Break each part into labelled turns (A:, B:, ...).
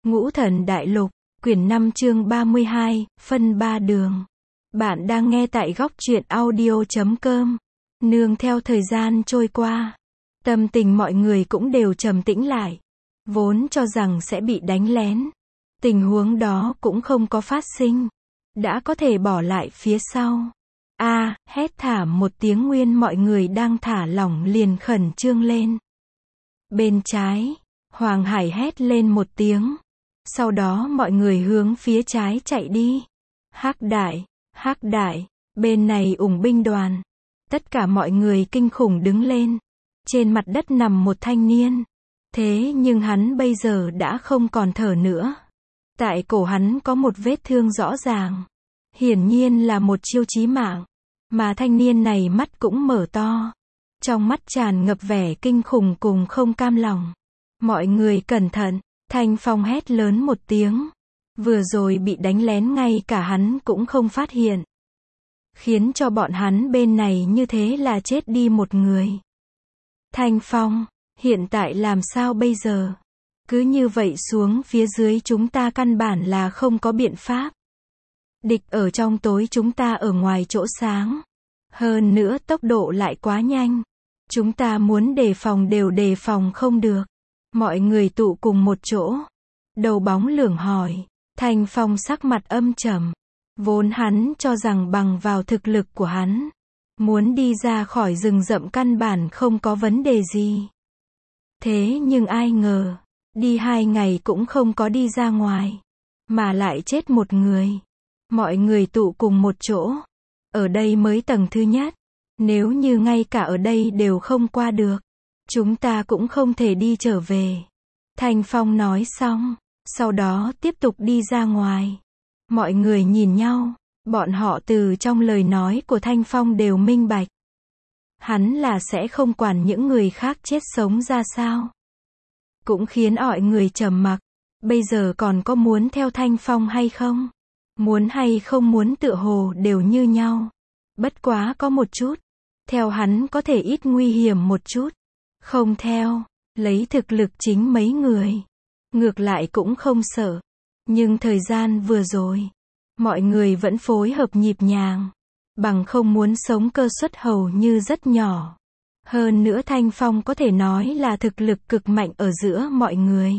A: Ngũ Thần Đại Lục, quyển 5 chương 32, phân 3 đường. Bạn đang nghe tại góc truyện audio.com. Nương theo thời gian trôi qua, tâm tình mọi người cũng đều trầm tĩnh lại. Vốn cho rằng sẽ bị đánh lén. Tình huống đó cũng không có phát sinh. Đã có thể bỏ lại phía sau. Hét thảm một tiếng, nguyên mọi người đang thả lỏng liền khẩn trương lên. Bên trái, Hoàng Hải hét lên một tiếng. Sau đó mọi người hướng phía trái chạy đi. Hắc đại, bên này ủng binh đoàn. Tất cả mọi người kinh khủng đứng lên. Trên mặt đất nằm một thanh niên. Thế nhưng hắn bây giờ đã không còn thở nữa. Tại cổ hắn có một vết thương rõ ràng. Hiển nhiên là một chiêu chí mạng. Mà thanh niên này mắt cũng mở to. Trong mắt tràn ngập vẻ kinh khủng cùng không cam lòng. Mọi người cẩn thận. Thanh Phong hét lớn một tiếng. Vừa rồi bị đánh lén ngay cả hắn cũng không phát hiện. Khiến cho bọn hắn bên này như thế là chết đi một người. Thanh Phong, hiện tại làm sao bây giờ? Cứ như vậy xuống phía dưới chúng ta căn bản là không có biện pháp. Địch ở trong tối, chúng ta ở ngoài chỗ sáng. Hơn nữa tốc độ lại quá nhanh. Chúng ta muốn đề phòng đều đề phòng không được. Mọi người tụ cùng một chỗ. Đầu bóng lưỡng hỏi. Thanh Phong sắc mặt âm trầm. Vốn hắn cho rằng bằng vào thực lực của hắn, muốn đi ra khỏi rừng rậm căn bản không có vấn đề gì. Thế nhưng ai ngờ, đi 2 ngày cũng không có đi ra ngoài, mà lại chết một người. Mọi người tụ cùng một chỗ. Ở đây mới tầng thứ nhất. Nếu như ngay cả ở đây đều không qua được, chúng ta cũng không thể đi trở về. Thanh Phong nói xong, sau đó tiếp tục đi ra ngoài. Mọi người nhìn nhau, bọn họ từ trong lời nói của Thanh Phong đều minh bạch. Hắn là sẽ không quản những người khác chết sống ra sao. Cũng khiến mọi người trầm mặc. Bây giờ còn có muốn theo Thanh Phong hay không? Muốn hay không muốn tựa hồ đều như nhau. Bất quá có một chút. Theo hắn có thể ít nguy hiểm một chút. Không theo, lấy thực lực chính mấy người. Ngược lại cũng không sợ. Nhưng thời gian vừa rồi, mọi người vẫn phối hợp nhịp nhàng. Bằng không muốn sống cơ suất hầu như rất nhỏ. Hơn nữa Thanh Phong có thể nói là thực lực cực mạnh ở giữa mọi người.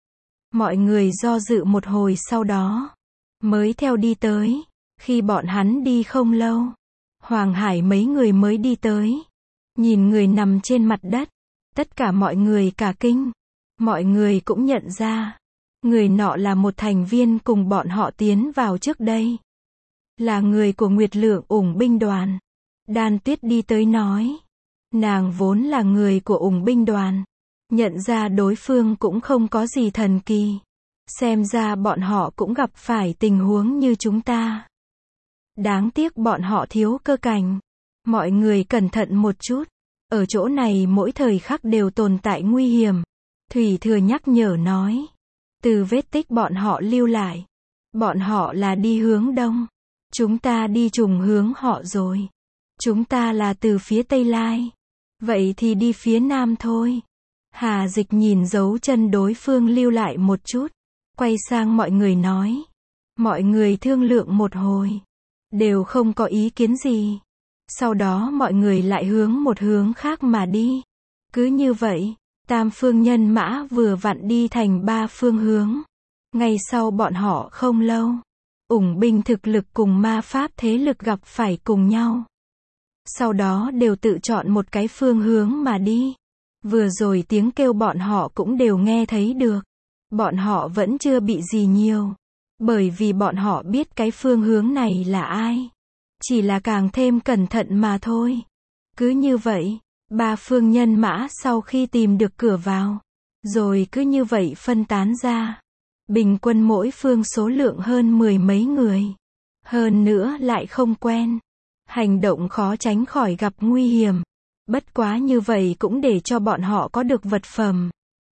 A: Mọi người do dự một hồi sau đó, mới theo đi tới. Khi bọn hắn đi không lâu, Hoàng Hải mấy người mới đi tới. Nhìn người nằm trên mặt đất. Tất cả mọi người cả kinh. Mọi người cũng nhận ra. Người nọ là một thành viên cùng bọn họ tiến vào trước đây. Là người của Nguyệt Lượng ủng binh đoàn. Đan Tuyết đi tới nói. Nàng vốn là người của ủng binh đoàn. Nhận ra đối phương cũng không có gì thần kỳ. Xem ra bọn họ cũng gặp phải tình huống như chúng ta. Đáng tiếc bọn họ thiếu cơ cảnh. Mọi người cẩn thận một chút. Ở chỗ này mỗi thời khắc đều tồn tại nguy hiểm. Thủy Thừa nhắc nhở nói. Từ vết tích bọn họ lưu lại. Bọn họ là đi hướng đông. Chúng ta đi trùng hướng họ rồi. Chúng ta là từ phía Tây Lai. Vậy thì đi phía Nam thôi. Hà Dịch nhìn dấu chân đối phương lưu lại một chút. Quay sang mọi người nói. Mọi người thương lượng một hồi. Đều không có ý kiến gì. Sau đó mọi người lại hướng một hướng khác mà đi. Cứ như vậy, tam phương nhân mã vừa vặn đi thành 3 phương hướng. Ngay sau bọn họ không lâu, ủng binh thực lực cùng ma pháp thế lực gặp phải cùng nhau. Sau đó đều tự chọn một cái phương hướng mà đi. Vừa rồi tiếng kêu bọn họ cũng đều nghe thấy được. Bọn họ vẫn chưa bị gì nhiều. Bởi vì bọn họ biết cái phương hướng này là ai. Chỉ là càng thêm cẩn thận mà thôi. Cứ như vậy, 3 phương nhân mã sau khi tìm được cửa vào, rồi cứ như vậy phân tán ra. Bình quân mỗi phương số lượng hơn 10 mấy người. Hơn nữa lại không quen. Hành động khó tránh khỏi gặp nguy hiểm. Bất quá như vậy cũng để cho bọn họ có được vật phẩm.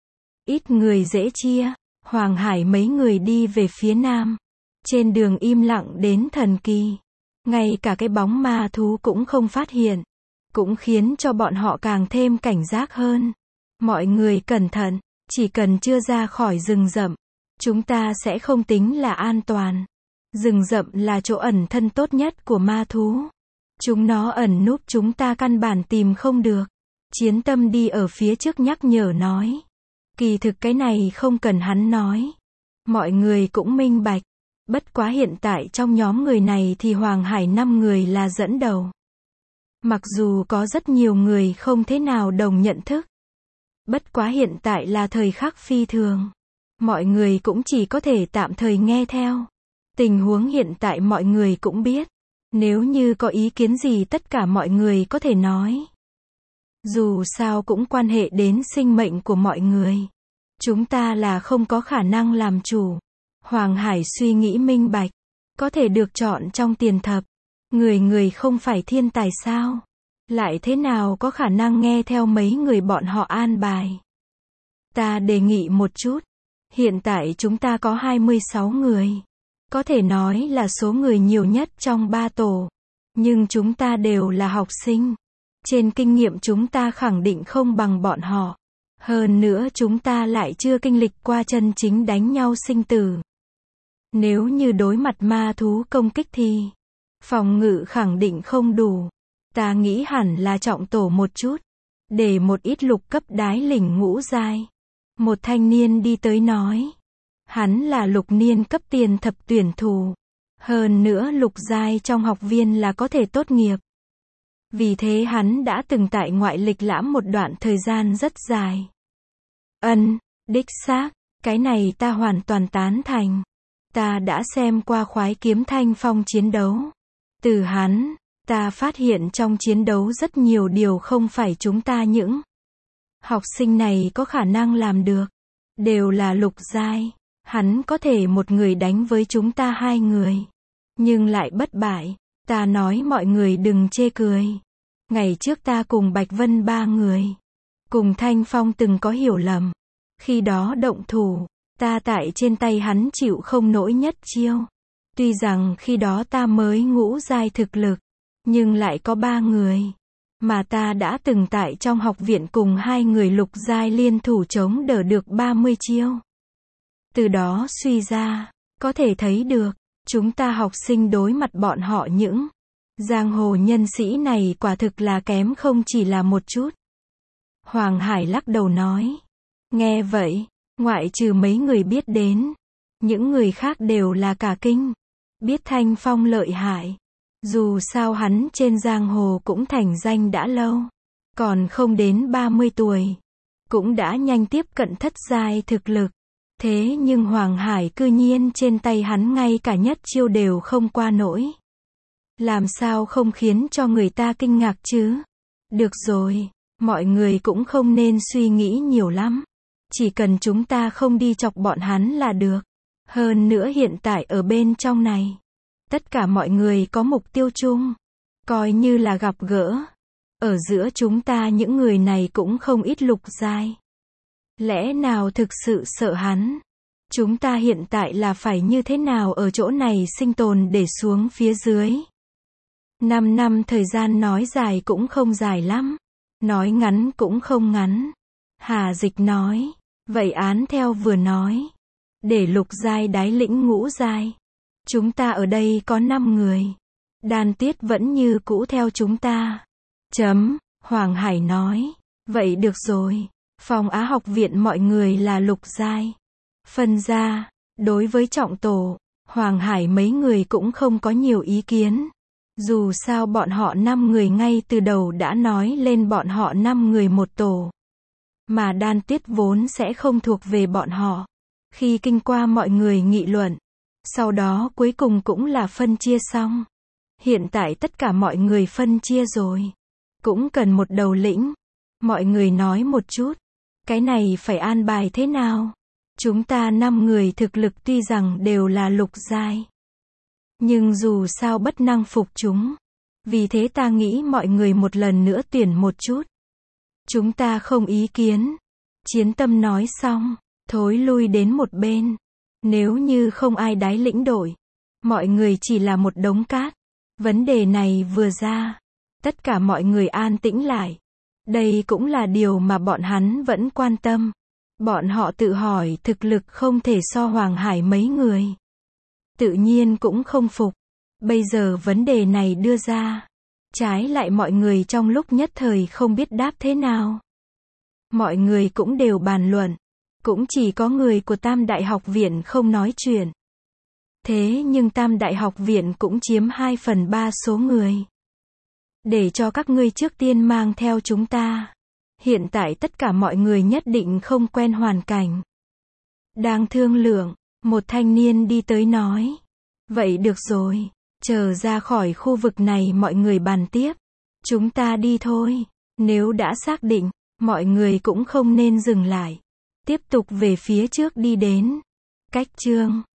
A: Ít người dễ chia. Hoàng Hải mấy người đi về phía Nam. Trên đường im lặng đến thần kỳ. Ngay cả cái bóng ma thú cũng không phát hiện. Cũng khiến cho bọn họ càng thêm cảnh giác hơn. Mọi người cẩn thận. Chỉ cần chưa ra khỏi rừng rậm, chúng ta sẽ không tính là an toàn. Rừng rậm là chỗ ẩn thân tốt nhất của ma thú. Chúng nó ẩn núp chúng ta căn bản tìm không được. Chiến Tâm đi ở phía trước nhắc nhở nói. Kỳ thực cái này không cần hắn nói. Mọi người cũng minh bạch. Bất quá hiện tại trong nhóm người này thì Hoàng Hải 5 người là dẫn đầu. Mặc dù có rất nhiều người không thế nào đồng nhận thức. Bất quá hiện tại là thời khắc phi thường. Mọi người cũng chỉ có thể tạm thời nghe theo. Tình huống hiện tại mọi người cũng biết. Nếu như có ý kiến gì tất cả mọi người có thể nói. Dù sao cũng quan hệ đến sinh mệnh của mọi người. Chúng ta là không có khả năng làm chủ. Hoàng Hải suy nghĩ minh bạch. Có thể được chọn trong tiền thập. Người không phải thiên tài sao? Lại thế nào có khả năng nghe theo mấy người bọn họ an bài? Ta đề nghị một chút. Hiện tại chúng ta có 26 người. Có thể nói là số người nhiều nhất trong 3 tổ. Nhưng chúng ta đều là học sinh. Trên kinh nghiệm chúng ta khẳng định không bằng bọn họ. Hơn nữa chúng ta lại chưa kinh lịch qua chân chính đánh nhau sinh tử. Nếu như đối mặt ma thú công kích thì phòng ngự khẳng định không đủ. Ta nghĩ hẳn là trọng tổ một chút. Để một ít lục cấp đái lĩnh ngũ giai. Một thanh niên đi tới nói. Hắn là lục niên cấp tiền thập tuyển thủ. Hơn nữa lục giai trong học viên là có thể tốt nghiệp. Vì thế hắn đã từng tại ngoại lịch lãm một đoạn thời gian rất dài. Đích xác, cái này ta hoàn toàn tán thành. Ta đã xem qua khoái kiếm Thanh Phong chiến đấu. Từ hắn, ta phát hiện trong chiến đấu rất nhiều điều không phải chúng ta những học sinh này có khả năng làm được. Đều là lục giai. Hắn có thể một người đánh với chúng ta 2 người. Nhưng lại bất bại. Ta nói mọi người đừng chê cười. Ngày trước ta cùng Bạch Vân 3 người. Cùng Thanh Phong từng có hiểu lầm. Khi đó động thủ. Ta tại trên tay hắn chịu không nổi nhất chiêu. Tuy rằng khi đó ta mới ngũ giai thực lực. Nhưng lại có 3 người. Mà ta đã từng tại trong học viện cùng 2 người lục giai liên thủ chống đỡ được 30 chiêu. Từ đó suy ra, có thể thấy được, chúng ta học sinh đối mặt bọn họ những giang hồ nhân sĩ này quả thực là kém không chỉ là một chút. Hoàng Hải lắc đầu nói. Nghe vậy, ngoại trừ mấy người biết đến, những người khác đều là cả kinh. Biết Thanh Phong lợi hại. Dù sao hắn trên giang hồ cũng thành danh đã lâu. Còn không đến 30 tuổi. Cũng đã nhanh tiếp cận thất giai thực lực. Thế nhưng Hoàng Hải cư nhiên trên tay hắn ngay cả nhất chiêu đều không qua nổi. Làm sao không khiến cho người ta kinh ngạc chứ? Được rồi, mọi người cũng không nên suy nghĩ nhiều lắm. Chỉ cần chúng ta không đi chọc bọn hắn là được. Hơn nữa hiện tại ở bên trong này, tất cả mọi người có mục tiêu chung. Coi như là gặp gỡ. Ở giữa chúng ta những người này cũng không ít lục giai. Lẽ nào thực sự sợ hắn? Chúng ta hiện tại là phải như thế nào ở chỗ này sinh tồn để xuống phía dưới? 5 năm thời gian nói dài cũng không dài lắm. Nói ngắn cũng không ngắn. Hà Dịch nói. Vậy án theo vừa nói. Để lục giai đái lĩnh ngũ giai. Chúng ta ở đây có 5 người. Đan Tiết vẫn như cũ theo chúng ta. Hoàng Hải nói. Vậy được rồi. Phòng Á học viện mọi người là lục giai. Phân ra. Đối với trọng tổ, Hoàng Hải mấy người cũng không có nhiều ý kiến. Dù sao bọn họ 5 người ngay từ đầu đã nói lên bọn họ 5 người một tổ. Mà Đan Tiết vốn sẽ không thuộc về bọn họ. Khi kinh qua mọi người nghị luận. Sau đó cuối cùng cũng là phân chia xong. Hiện tại tất cả mọi người phân chia rồi. Cũng cần một đầu lĩnh. Mọi người nói một chút. Cái này phải an bài thế nào? Chúng ta 5 người thực lực tuy rằng đều là lục giai. Nhưng dù sao bất năng phục chúng. Vì thế ta nghĩ mọi người một lần nữa tuyển một chút. Chúng ta không ý kiến. Chiến Tâm nói xong, thối lui đến một bên. Nếu như không ai đái lĩnh đội, mọi người chỉ là một đống cát. Vấn đề này vừa ra, tất cả mọi người an tĩnh lại. Đây cũng là điều mà bọn hắn vẫn quan tâm. Bọn họ tự hỏi thực lực không thể so Hoàng Hải mấy người. Tự nhiên cũng không phục. Bây giờ vấn đề này đưa ra. Trái lại mọi người trong lúc nhất thời không biết đáp thế nào. Mọi người cũng đều bàn luận. Cũng chỉ có người của Tam Đại Học Viện không nói chuyện. Thế nhưng Tam Đại Học Viện cũng chiếm 2/3 số người. Để cho các ngươi trước tiên mang theo chúng ta. Hiện tại tất cả mọi người nhất định không quen hoàn cảnh. Đang thương lượng, một thanh niên đi tới nói. Vậy được rồi, chờ ra khỏi khu vực này mọi người bàn tiếp. Chúng ta đi thôi. Nếu đã xác định, mọi người cũng không nên dừng lại. Tiếp tục về phía trước đi đến. Cách chương